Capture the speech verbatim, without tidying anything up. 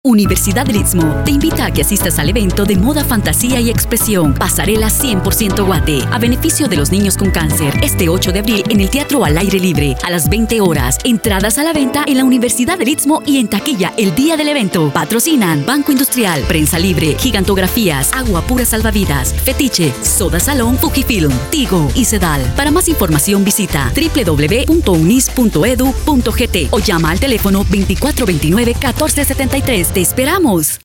Universidad del Istmo te invita a que asistas al evento de moda, fantasía y expresión Pasarela cien por ciento Guate, a beneficio de los niños con cáncer, este ocho de abril en el Teatro al Aire Libre, a las veinte horas. Entradas a la venta en la Universidad del Istmo y en taquilla el día del evento. Patrocinan Banco Industrial, Prensa Libre, Gigantografías, Agua Pura Salvavidas, Fetiche, Soda Salón, Fujifilm, Tigo y Sedal. Para más información visita doble u doble u doble u punto unis punto edu punto gt o llama al teléfono veinticuatro veintinueve catorce setenta y tres. ¡Te esperamos!